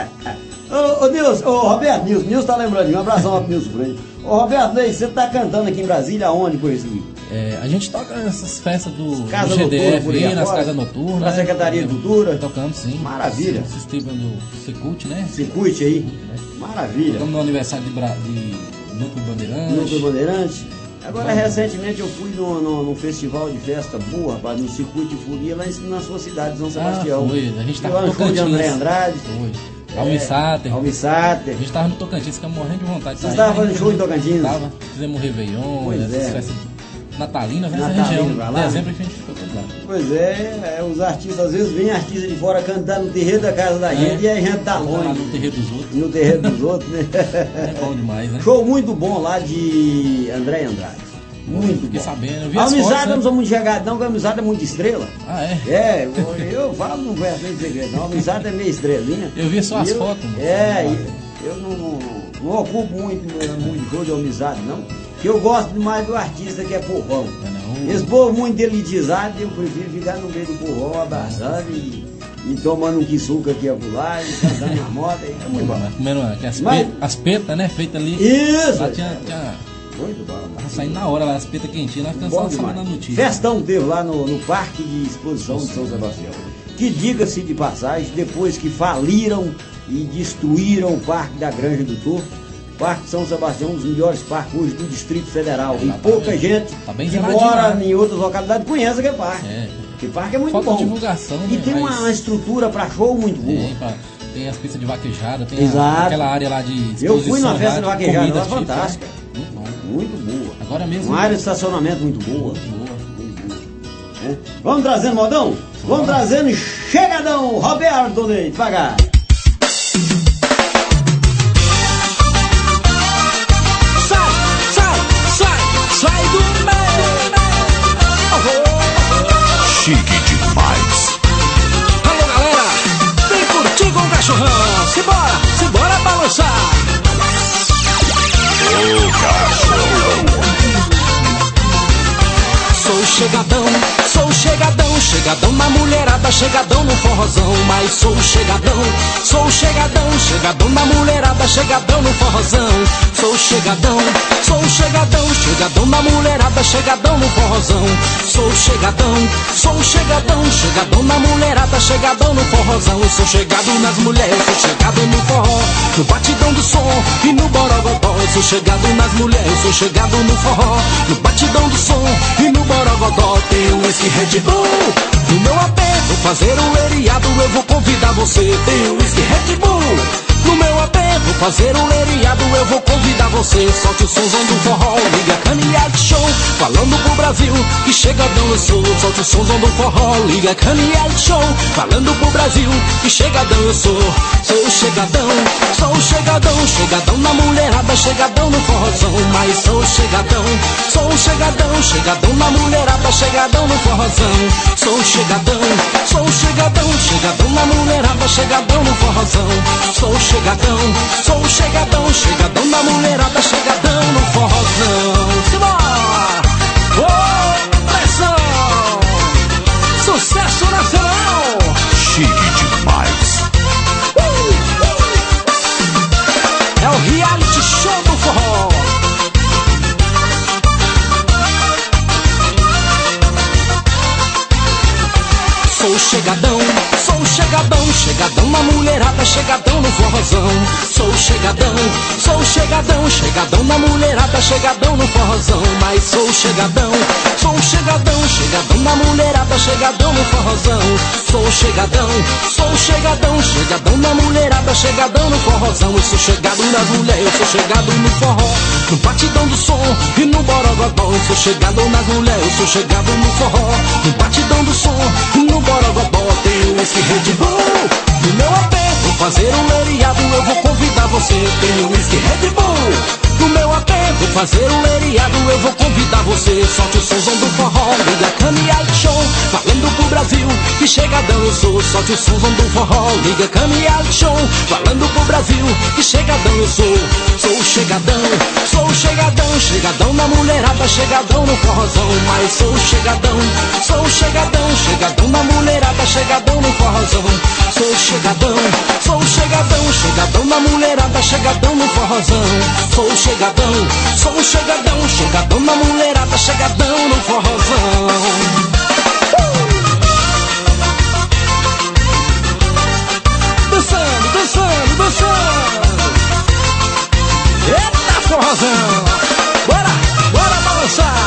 Ô, ô Nilson, ô Roberto, Nilson, Nilson tá lembrando de mim, um abração pro Nilson Freire. Ô Roberto, você tá cantando aqui em Brasília aonde com isso aqui? É, a gente toca nessas festas do, Casa do G D F noturna, aí, nas fora, casas noturnas. Na Secretaria de Cultura. Tocamos sim. Maravilha. Assistimos do Secult, né? Secult aí. Maravilha. Tocamos no aniversário de, Bra... de Núcleo Bandeirante. Núcleo Bandeirante. Agora, recentemente, eu fui no, no, no festival de festa boa, rapaz, no Circuito de Folia, lá em, na sua cidade, São Sebastião. Ah, foi. A gente tava no no Tocantins. de André Andrade. Foi. É, Almissáter. Almissáter. A gente tava no Tocantins, ficamos morrendo de vontade de Vocês sair. estavam fazendo show em Tocantins? Tava. Fizemos um Réveillon, Pois essas é. festas natalinas, nessa Natalina, região. vai lá. Dezembro que a gente ficou todo lá. Pois é, é, os artistas, às vezes, vêm artistas de fora cantar no terreiro da casa da gente É. e a gente tá Lá longe. no terreiro dos outros. No terreiro dos outros, né? É bom demais, né? Show muito bom lá de André Andrade. Muito Fiquei bom. sabendo, eu vi A as amizade fotos, eu não né? sou muito chegado, não, porque a amizade é muito estrela. Ah, é? É, eu, eu falo, não conheço nem segredo, não. A amizade é meio estrelinha. Eu vi só as E eu- fotos, moço. É, e eu não, não, não ocupo muito, muito show de amizade, não. Porque eu gosto mais do artista que é povão. É, não. Esse povo muito elitizado, eu prefiro ficar no meio do povão, abraçando e, e tomando um quissuca aqui a pular, e cantando na moto, aí é muito bom. Comendo aqui as, Mas- pe... as petas, né? Feitas ali. Isso! Lá tinha, tinha... Muito bom. Tava saindo na hora lá, as petas quentinhas, nós ficamos Bom só demais. sabendo a notícia. Festão teve lá no, no Parque de Exposição de São Sebastião. Que diga-se de passagem, depois que faliram e destruíram o Parque da Granja do Torto, o Parque de São Sebastião, um dos melhores parques hoje do Distrito Federal. É, e tá pouca bem- gente tá bem que zeladinho, mora né? em outras localidades conhece aquele parque. É. Aquele parque é muito Falta bom. divulgação, E né? tem uma, Mas- uma estrutura para show muito boa. Tem, pra- tem as pistas de vaquejada, tem a- Exato. aquela área lá de exposição. Eu fui numa festa de lá, vaquejada, comidas lá típicas, fantástica. né? Muito bom. Muito boa. Agora mesmo. Uma área de estacionamento muito boa. Muito boa. Né? Vamos trazendo, modão? Vamos trazendo chegadão, Roberto Ney, devagar. Sai, sai, sai, sai do meio. Chique demais. Alô, galera, vem curtir com o cachorrão. Simbora, simbora balançar. Sou chegadão, sou chegadão, chegadão na mulherada, chegadão no forrozão. Mas sou chegadão, sou chegadão, chegadão na mulherada, chegadão no forrozão. Sou chegadão, sou chegadão, chegadão na mulherada, chegadão no forrozão. Sou chegadão, sou chegadão, chegadão na mulherada, chegadão no forrozão. Sou chegado nas mulheres, sou chegado no forró, no batidão do som e no borogodó. Sou chegado nas mulheres, sou chegado no forró, no batidão do som e no borogodó. Tenho esse Red Bull no meu A P, vou fazer o eriado, eu vou convidar você. Tenho esse Red Bull no meu A P, vou fazer o eriado, eu vou convidar você. Solte o somzão do forró, liga Caniac Show, falando pro Brasil que chegadão eu sou. Solte o somzão do forró, liga Caniac Show, falando pro Brasil que chegadão eu sou. Sou chegadão, sou chegadão, chegadão na mulherada, chegadão no forrozão. Mas sou chegadão, sou chegadão, chegadão na mulherada, chegadão no forrozão. Sou chegadão, sou chegadão, chegadão na mulherada, chegadão no forrozão. Sou chegadão, sou chegadão, chegadão na mulherada, chegadão no forrozão. Simbora! Oh, pressão! Sucesso nacional! Chique demais. Uh! É o reality show do forró. Sou chegadão, sou chegadão, chegadão na mulherada, chegadão no forrozão. Sou chegadão, sou chegadão, chegadão na mulherada, chegadão no forrozão. Mas sou chegadão, sou chegadão, chegadão na mulherada, chegadão no forrozão. Sou chegadão, sou chegadão, chegadão na mulherada, chegadão no forrozão. Eu sou chegado nas mulheres, eu sou chegado no forró, no batidão do som e no borogodó. Eu sou chegado nas mulheres, eu sou chegado no forró, no batidão do som e no borogodó. Tenho esse Red Bull no meu A P, vou fazer um leiriado, eu vou convidar você. Tenho esse Red Bull no meu A P, vou fazer um leiriado, eu vou convidar você. Solte o somzão do forró, liga Caminhada Show, falando pro Brasil que chegadão eu sou. Solte o somzão do forró, liga Caminhada Show, falando pro Brasil que chegadão eu sou. Sou chegadão, sou chegadão, chegadão na mulherada, chegadão no forrozão. Mas sou chegadão, sou chegadão, chegadão na mulherada, chegadão no forrozão. Sou chegadão, sou chegadão, chegadão na mulherada, chegadão no forrozão. Sou chegadão, sou chegadão, chegadão na mulherada, chegadão no forrozão. Dançando, dançando, dançando. Eita forrozão. Bora, bora balançar.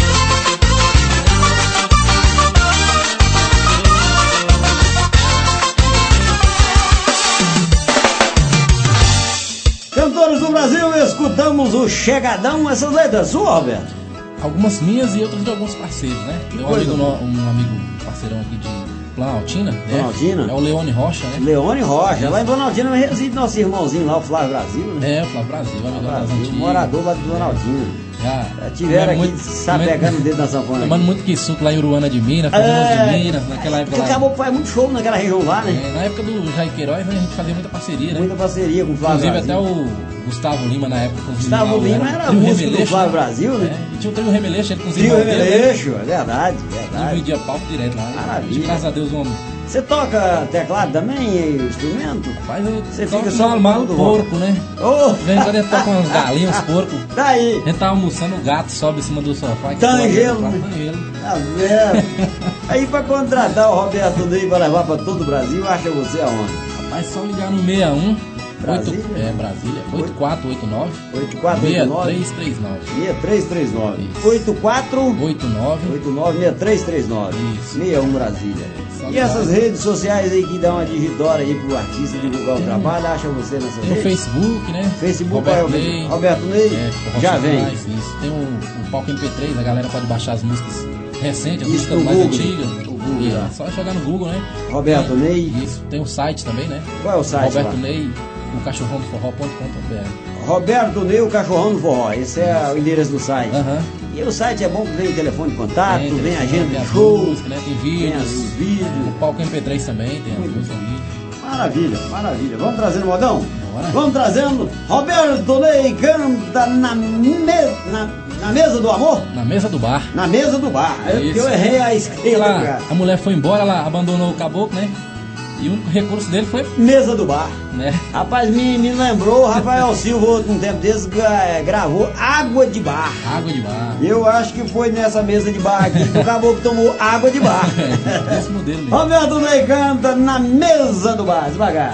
Cantores do Brasil, escutamos o Chegadão. Essas letras sua, Roberto? Algumas minhas e outras de alguns parceiros, né? Que Tem um coisa, amigo, no, um amigo parceirão aqui de Planaltina, né? Planaltina? É o Leone Rocha, né? Leone Rocha, lá em Planaltina reside nosso irmãozinho lá, o Flávio Brasil, né? É, o Flávio Brasil, amigo das Brasil, antigas. morador lá de Planaltina. Já, Já tiveram aqui muito, sapegando o dedo da sanfona. tomando muito quisuco lá em Uruana de Minas, famoso É, de Minas, naquela época porque lá. acabou que faz muito show naquela região lá, né? É, na época do Jair Queiroz, né, a gente fazia muita parceria, né? Muita parceria com o Flávio Inclusive Brasil. até o Gustavo Lima na época. Com os Gustavo meninos lá, Lima era Trio músico do Remeleixo, Flávio né? Brasil, né? É, e tinha o Trio Remeleixo, ele cozinha. Trio Remeleixo, é verdade, E verdade. vendia palco direto lá. Maravilha. Graças a Deus, homem. Você toca teclado também, e instrumento? Mas eu Você toco fica só mal, mal do porco, né? Ô! De vez em quando a gente toca umas galinhas, uns porcos. Daí! A gente tá almoçando, o gato sobe em cima do sofá. que Tangelo, pula né? pra Tangelo. Tá vendo? Aí pra contratar o Roberto Ney pra levar pra todo o Brasil, acha você aonde? Rapaz, só ligar no seis um. Brasília? oito, é, Brasília. oito quatro oito nove. oito quatro oito nove seis três nove. seis três três nove Isso. oito quatro oito nove. oito nove seis três três nove Isso. seis um Brasília. Só E ligar. essas redes sociais aí que dão uma digitória aí pro artista divulgar o trabalho, acha você nessas No redes? Facebook, né? Facebook, Roberto é o Ney. Roberto Ney, É, Forró já Centrais, vem. Isso. Tem o, o palco M P três, a galera pode baixar as músicas recentes, as Isso músicas no mais Google. antigas. No Google, E já. é só jogar no Google, né? Roberto Tem- Ney. Isso. Tem o site também, né? Qual é o site Roberto lá? Ney, o cachorrão do forró ponto com ponto b r. Roberto Ney, o cachorrão do forró. Esse é o endereço do site. Aham. E o site é bom que vem telefone de contato, Tem, vem tem, agenda tem de as show, músicas, né? Tem tem vídeos. os vídeos. O palco M P três também, tem as Muito músicas ali. Maravilha, maravilha. Vamos trazendo, Modão? Bora. Vamos trazendo. Roberto Ney canta na, me... na, na mesa do amor? Na mesa do bar. Na mesa do bar. É porque eu errei a esquerda, Ela, cara. a mulher foi embora, ela abandonou o caboclo, né? E o único recurso dele foi, Mesa do bar. né? Rapaz, me, me lembrou, o Rafael Silva, um tempo desse, gra- gravou Água de Bar. Água de bar. Eu acho que foi nessa mesa de bar aqui que o caboclo tomou água de bar. É, esse modelo mesmo. Roberto Ney canta na mesa do bar, devagar.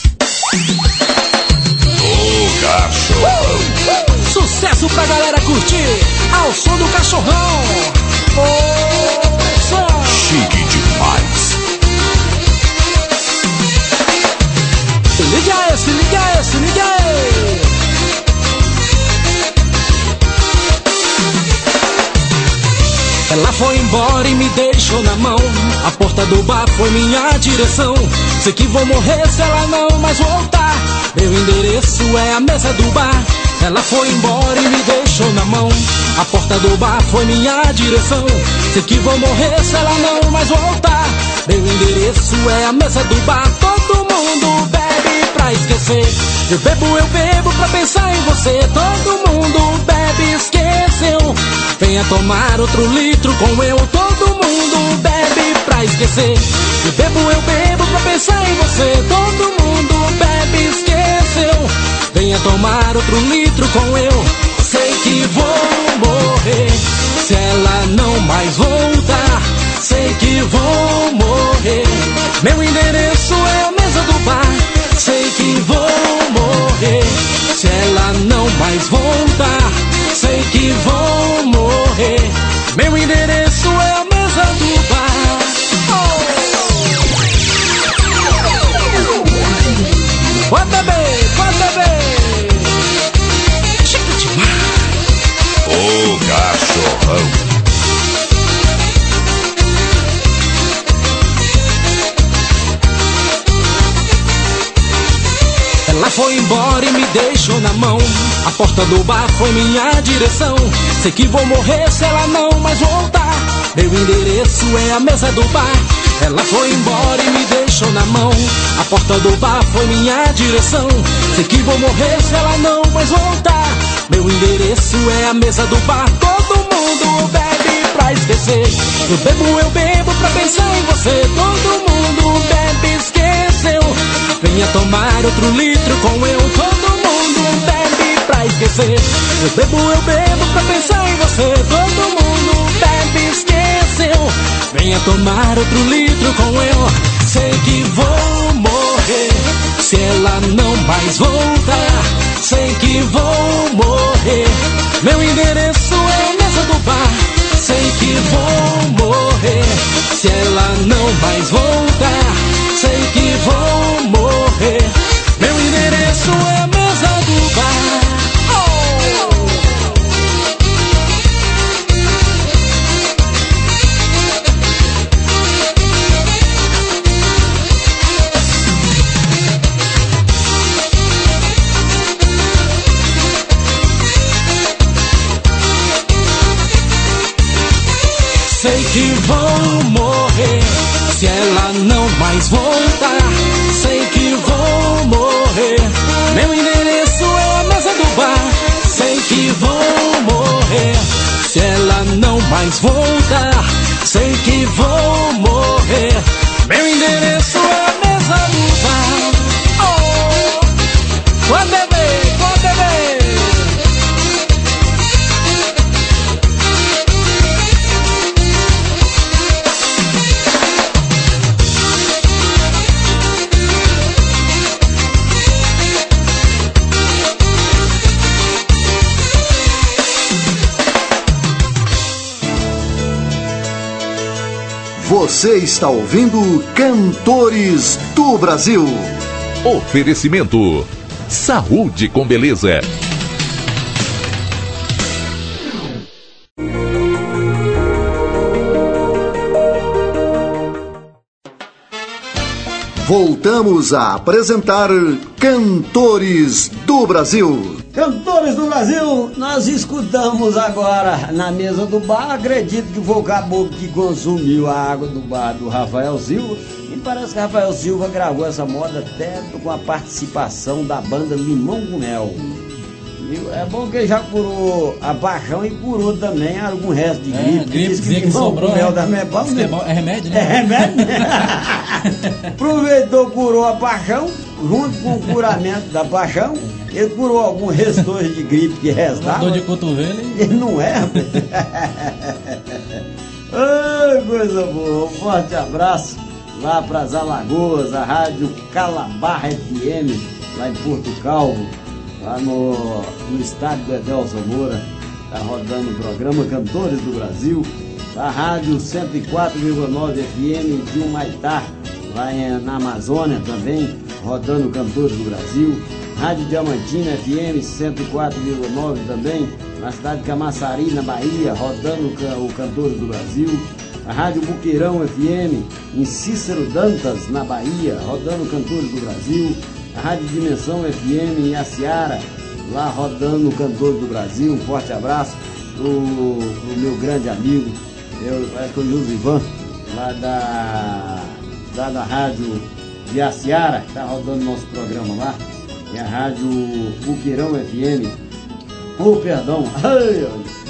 O cachorro. Sucesso pra galera curtir ao som do cachorrão. Ô, som. Chique demais. Se liga aí, se liga aí, se liga aí. Ela foi embora e me deixou na mão. A porta do bar foi minha direção. Sei que vou morrer se ela não mais voltar. Meu endereço é a mesa do bar. Ela foi embora e me deixou na mão. A porta do bar foi minha direção. Sei que vou morrer se ela não mais voltar. Meu endereço é a mesa do bar. Todo mundo bebe pra esquecer. Eu bebo, eu bebo pra pensar em você. Todo mundo bebe, esqueceu. venha tomar outro litro com eu. Todo mundo bebe pra esquecer. Eu bebo, eu bebo pra pensar em você. Todo mundo bebe, esqueceu. Venha tomar outro litro com eu. Sei que vou morrer se ela não mais voltar. Sei que vou morrer. Meu endereço é a mesa do bar. Sei que vou morrer se ela não mais voltar. Sei que vou morrer. Meu endereço é a mesa do bar. Oh. Pode beber, pode beber. Chica demais. Ô cachorrão. Ela foi embora e me deixou na mão. A porta do bar foi minha direção. Sei que vou morrer se ela não mais voltar. Meu endereço é a mesa do bar. Ela foi embora e me deixou na mão. A porta do bar foi minha direção. Sei que vou morrer se ela não mais voltar. Meu endereço é a mesa do bar. Todo mundo bebe pra esquecer. Eu bebo, eu bebo pra pensar em você. Todo mundo bebe, esqueceu. Venha tomar outro litro com eu. Todo mundo bebe pra esquecer. Eu bebo, eu bebo pra pensar em você. Todo mundo bebe, esqueceu. Venha tomar outro litro com eu. Sei que vou morrer se ela não mais voltar. Sei que vou morrer. Meu endereço é a mesa do bar. Sei que vou morrer se ela não mais voltar. Sei que vou morrer. Meu endereço é a mesa do bar. Oh! Sei que vou morrer se ela não mais voltar. Sei que vou morrer. Meu endereço é a mesa do bar. Sei que vou morrer se ela não mais voltar. Sei que vou morrer. Meu endereço é a mesa do bar. Oh! Pode beber, pode beber. Você está ouvindo Cantores do Brasil. Oferecimento Saúde com Beleza. Voltamos a apresentar Cantores do Brasil. Cantores do Brasil, nós escutamos agora na mesa do bar. Acredito que foi o caboclo que consumiu a água do bar do Rafael Silva. E parece que Rafael Silva gravou essa moda até com a participação da banda Limão com Mel. E é bom que já curou a paixão e curou também algum resto de gripe. É, gripezinha que sobrou, mel né? da é, bom, é, bom, é remédio, né? É remédio. Aproveitou, curou a paixão, junto com o curamento da paixão. Ele curou algum restor de gripe que restava. Dor de cotovelo. Ele não é. Ai, coisa boa. Um forte abraço lá para as Alagoas, a rádio Calabarra F M, lá em Porto Calvo, lá no, no estádio do Edelson Moura. Está rodando o programa Cantores do Brasil. A rádio cento e quatro vírgula nove F M de Humaitá, lá em, na Amazônia também, rodando Cantores do Brasil. Rádio Diamantina F M cento e quatro vírgula nove também, na cidade de Camaçari, na Bahia, rodando o Cantores do Brasil. A Rádio Buqueirão F M em Cícero Dantas, na Bahia, rodando Cantores do Brasil. A Rádio Dimensão F M em Aciara, lá rodando Cantores do Brasil. Um forte abraço pro, pro meu grande amigo, eu, acho que é o Josivan, lá da, lá da Rádio de Aciara, que está rodando nosso programa lá. E a Rádio Buqueirão F M, oh, perdão, ai,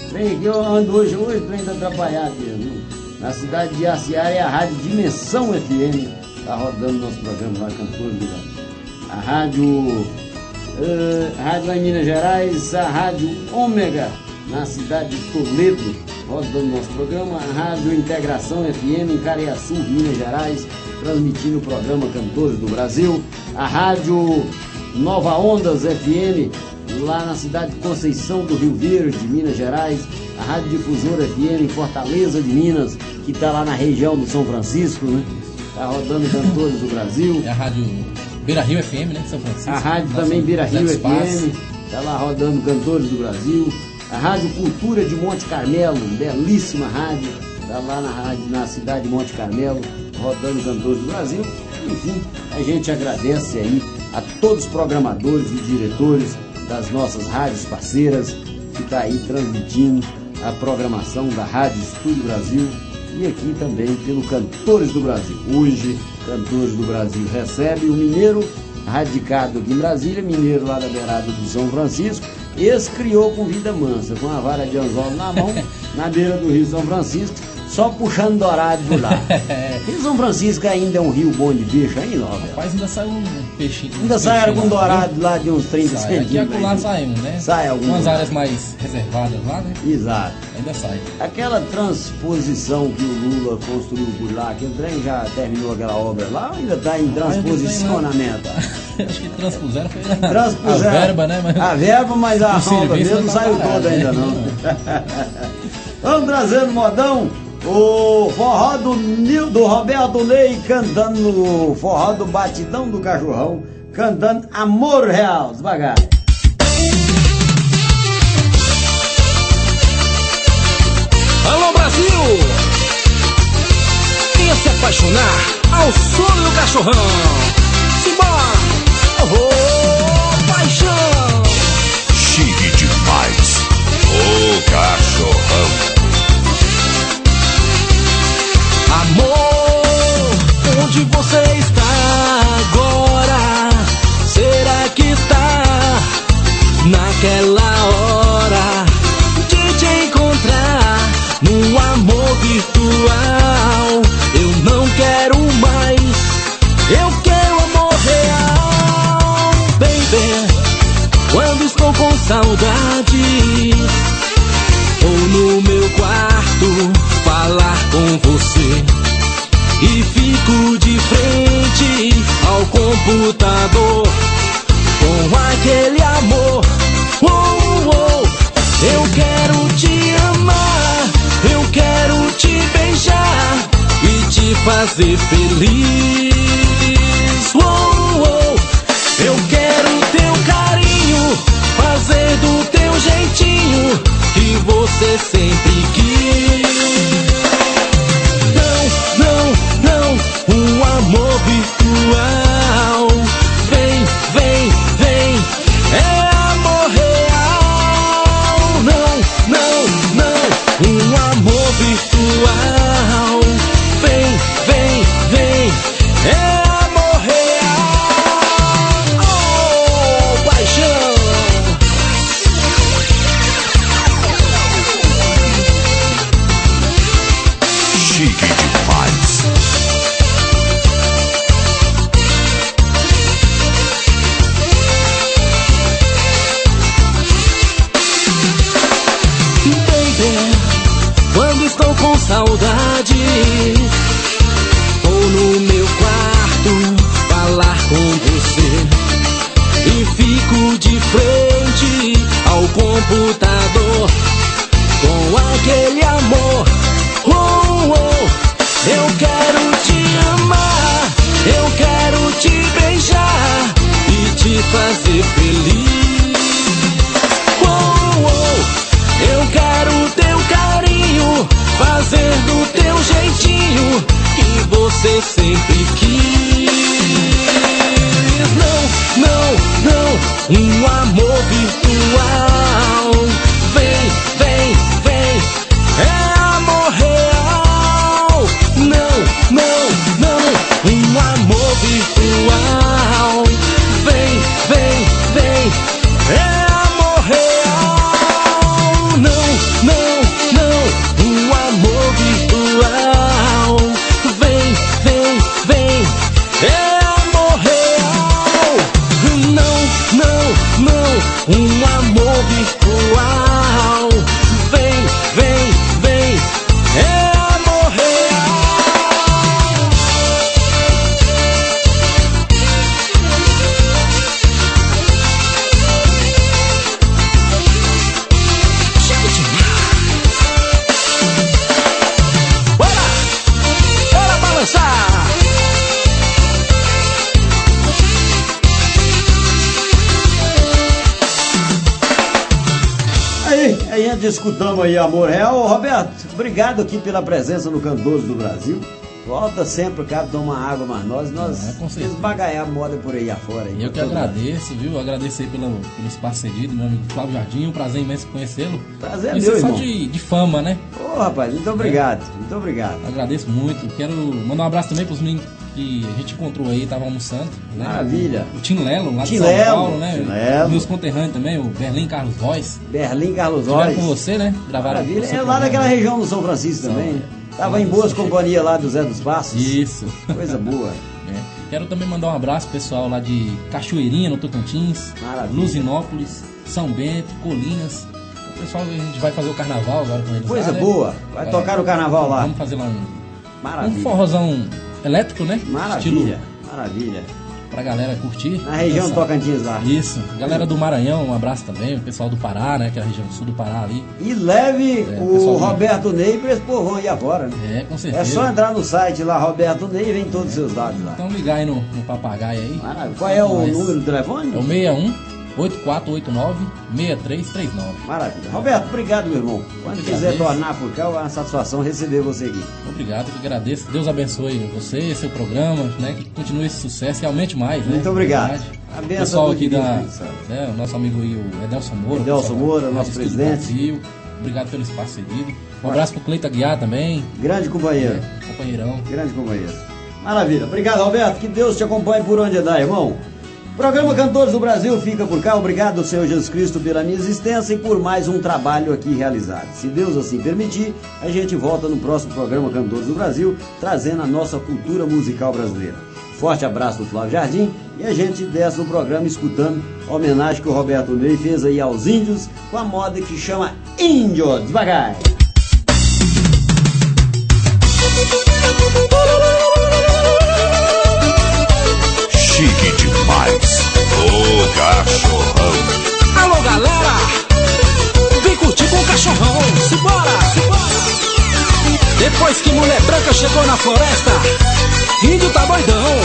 Bem, aqui eu ando hoje, hoje o trem tá atrapalhado mesmo. Na cidade de Aciara é a rádio Dimensão F M, tá rodando nosso programa lá, Cantores do Brasil. A rádio, uh, a rádio lá em Minas Gerais, a rádio Ômega, na cidade de Toledo, rodando nosso programa. A rádio Integração F M em Cariaçu, Minas Gerais, transmitindo o programa Cantores do Brasil. A rádio Nova Ondas F M, lá na cidade de Conceição do Rio Verde, Minas Gerais. A Rádio Difusora F M em Fortaleza de Minas, que está lá na região do São Francisco, né? Tá rodando Cantores do Brasil. É a Rádio Beira Rio F M, né, de São Francisco. A rádio Nossa, também Beira Rio F M, está lá rodando Cantores do Brasil. A Rádio Cultura de Monte Carmelo, belíssima rádio, está lá na, rádio, na cidade de Monte Carmelo, rodando Cantores do Brasil. Enfim, a gente agradece aí a todos os programadores e diretores das nossas rádios parceiras que está aí transmitindo a programação da Rádio Estúdio Brasil e aqui também pelo Cantores do Brasil. Hoje, Cantores do Brasil recebe o mineiro radicado aqui em Brasília, mineiro lá da beirada do São Francisco. Esse criou com vida mansa, com a vara de anzol na mão, na beira do Rio São Francisco, só puxando dourado por lá. Rio São Francisco ainda é um rio bom de peixe ainda, Roberto? Rapaz, ainda sai um peixinho. Ainda sai algum dourado viu? Lá de uns trinta sai. centímetros. Aqui e acolá sai um, né? Sai algum. Umas áreas mais reservadas lá, né? Exato. Ainda sai. Aquela transposição que o Lula construiu por lá, aquele trem já terminou aquela obra lá, ou ainda está em transposicionamento? Acho que transpuseram foi transpuseram. A verba, né? Mas... A verba, mas a obra mesmo não saiu toda ainda não. Vamos trazendo modão. O forró do, Nil, do Roberto Ney cantando no forró do Batidão do Cachorrão, cantando Amor Real, devagar. Alô Brasil! Venha se apaixonar ao som do Cachorrão. Simbora! Oh, paixão! Chique demais, o Cachorrão. Amor, onde você está agora? Será que está naquela hora de te encontrar no amor virtual? Eu não quero mais, eu quero amor real. Baby, quando estou com saudade, ou no meu quarto falar com você e fico de frente ao computador com aquele amor. Oh, oh, eu quero te amar, eu quero te beijar e te fazer feliz. Oh, oh, eu quero teu carinho, fazer do teu jeitinho que você sempre quis. Não, não, não, um amor virtual. Vem, vem, vem, é amor real. Não, não, não, um amor virtual. Vem, vem, vem, é amor real. Oh, paixão! Chique demais. Baby, quando estou com saudade, ou no meu quarto falar com você e fico de frente ao computador com aquele amor. Oh, oh, eu quero te amar, eu quero te beijar e te fazer feliz. Oh, oh, eu quero teu carinho, fazer do teu jeitinho que você sempre quis. Não, não, não, um amor virtual. Vem, vem, vem, é amor real. Não, não, não, um amor virtual. Vem, vem, vem, é amor real. Não, não. A gente escutamos aí Amor Real. Ô, Roberto, obrigado aqui pela presença no Cantores do Brasil. Volta sempre cá, toma água, mas nós, nós é, esbagaiar a moda por aí afora. Aí, eu que agradeço, mundo. viu? Agradecer pela, pelo espaço cedido, meu amigo Flávio Jardim, um prazer imenso conhecê-lo. Prazer é meu, só irmão. De, de fama, né? Ô, rapaz, muito obrigado, é. muito obrigado. Agradeço muito. Quero mandar um abraço também pros meninos que a gente encontrou aí, tava almoçando. Né? Maravilha. O Tim Lelo, lá de Tim São Lelo, Paulo, né? Tim Lelo. Meus conterrâneos também, o Berlim Carlos Reis. Berlim Carlos Reis. Estiveram com você, né? Gravaram. Maravilha. É lá naquela região do São Francisco também, né? Tava em boas companhias lá do Zé dos Passos. Isso. Coisa boa. É. Quero também mandar um abraço pro pessoal lá de Cachoeirinha, no Tocantins. Maravilha. Luzinópolis, São Bento, Colinas. O pessoal, a gente vai fazer o carnaval agora com eles. Coisa lá, boa. Né? Vai, vai tocar o carnaval lá. Vamos fazer lá um, Maravilha. um forrozão elétrico, né? Maravilha. Estilo Maravilha. Pra galera curtir. Na região do Tocantins lá. Isso. Galera do Maranhão, um abraço também. O pessoal do Pará, né? Que é a região sul do Pará ali. E leve é, o, o Roberto Ney pra esse povão aí agora, né? É, com certeza. É só entrar no site lá, Roberto Ney, e vem todos os seus dados lá. Então ligar aí no, no papagaio aí. Maravilha. Qual é o Mas... número do telefone? É o seis um oito quatro oito nove seis três três nove. Maravilha. Roberto, obrigado, meu irmão. Quando quiser tornar por cá, é uma satisfação receber você aqui. Obrigado, eu que agradeço. Deus abençoe você, seu programa, né? Que continue esse sucesso e aumente mais, né? Muito obrigado. A benção pessoal aqui da, né, o nosso amigo aí, o Edelson Moura. Edelson Moura, nosso presidente. Brasil. Obrigado pelo espaço cedido. Um abraço pro Cleita Guiar também. Grande companheiro. É, companheirão. Grande companheiro. Maravilha. Obrigado, Roberto. Que Deus te acompanhe por onde andar, irmão. O programa Cantores do Brasil fica por cá. Obrigado, Senhor Jesus Cristo, pela minha existência e por mais um trabalho aqui realizado. Se Deus assim permitir, a gente volta no próximo programa Cantores do Brasil, trazendo a nossa cultura musical brasileira. Forte abraço do Flávio Jardim e a gente desce no programa escutando a homenagem que o Roberto Ney fez aí aos índios com a moda que chama Índio. Devagar! Chique demais, ô cachorrão. Alô galera, vem curtir com o cachorrão. Simbora, simbora. Depois que mulher branca chegou na floresta, índio tá doidão.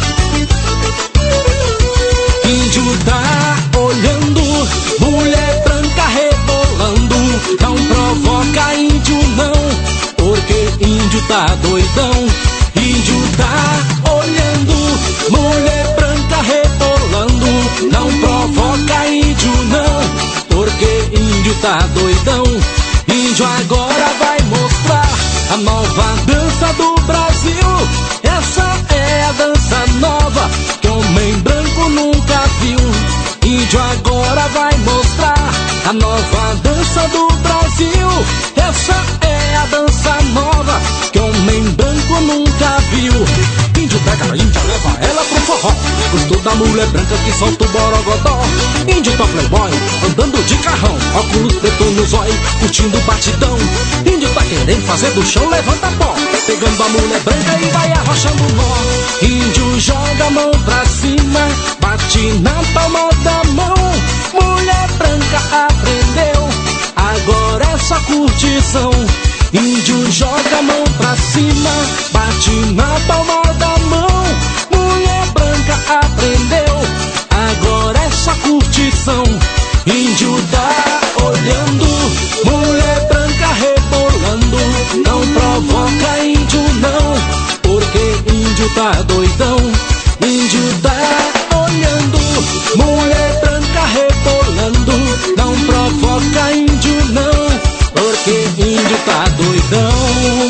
Índio tá olhando, mulher branca rebolando. Não provoca índio não, porque índio tá doidão. Índio tá olhando, mulher branca rebolando. Não provoca índio não, porque índio tá doidão. Índio agora vai mostrar a nova dança do Brasil. Essa é a dança nova que homem branco nunca viu. Índio agora vai mostrar a nova dança do Brasil. Essa é a dança nova que homem branco nunca viu. Índio pega a índia, leva ela pro forró. Gostou da mulher branca que solta o borogodó. Índio tá playboy, andando de carrão, óculos preto no zóio, curtindo o batidão. Índio tá querendo fazer do chão, levanta pó, pegando a mulher branca e vai arrochando o nó. Índio joga a mão pra cima, bate na palma da mão. Mulher branca aprendeu, agora é só curtição. Índio joga a mão pra cima, bate na palma da mão. Mulher branca aprendeu, agora é só curtição. Índio tá olhando, mulher branca rebolando. Não provoca índio não, porque índio tá doidão. Índio tá olhando, mulher branca rebolando. Não provoca índio não, porque índio tá doidão.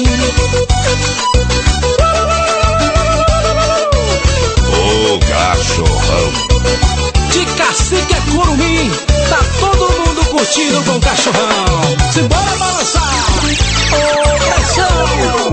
Ô cachorrão. De cacique é curumim, tá todo mundo curtindo com o cachorrão. Simbora balançar, ô pressão.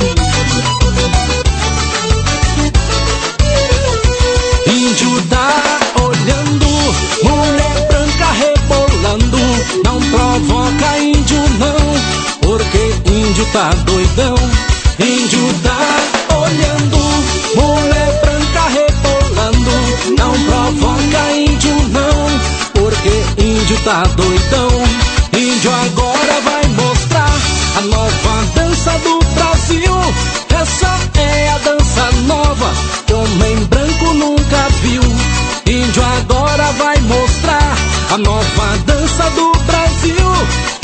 Índio tá olhando, mulher branca rebolando. Não provoca índio não, porque índio tá doidão. Índio tá olhando, mulher branca rebolando. Não provoca índio não, porque índio tá doidão. Índio agora vai mostrar a nova dança do Brasil. Essa é a dança nova que homem branco nunca viu. Índio agora vai mostrar a nova dança do Brasil.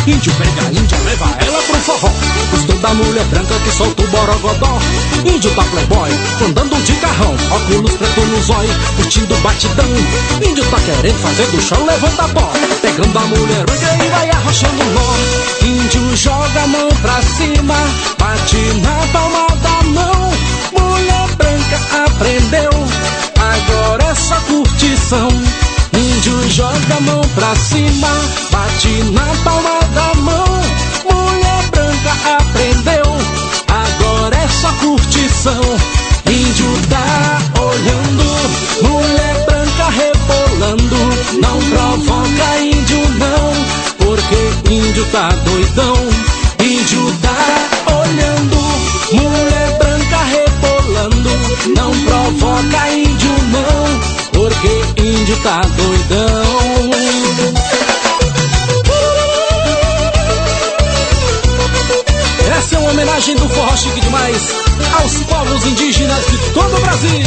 Índio pega a índia, leva ela pro forró. Gostou da mulher branca que solta o borogodó. Índio tá playboy, andando de carrão, óculos preto no zóio, curtindo batidão. Índio tá querendo fazer do chão, levanta a pó, pegando a mulher branca e vai arrochando nó. Índio joga a mão pra cima, bate na palma da mão. Mulher branca aprendeu, agora é só curtição. Índio joga a mão pra cima, bate na palma da mão. Mulher branca aprendeu, agora é só curtição. Índio tá olhando, mulher branca rebolando. Não provoca índio não, porque índio tá doidão. Índio tá olhando, mulher branca rebolando. Não provoca índio não, porque índio tá doidão. Essa é uma homenagem do forró chique demais aos povos indígenas de todo o Brasil.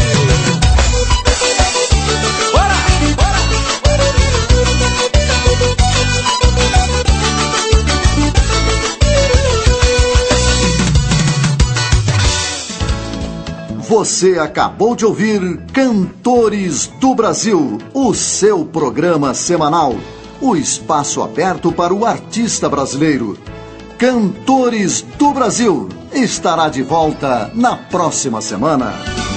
Bora! Você acabou de ouvir Cantores do Brasil, o seu programa semanal, o espaço aberto para o artista brasileiro. Cantores do Brasil estará de volta na próxima semana.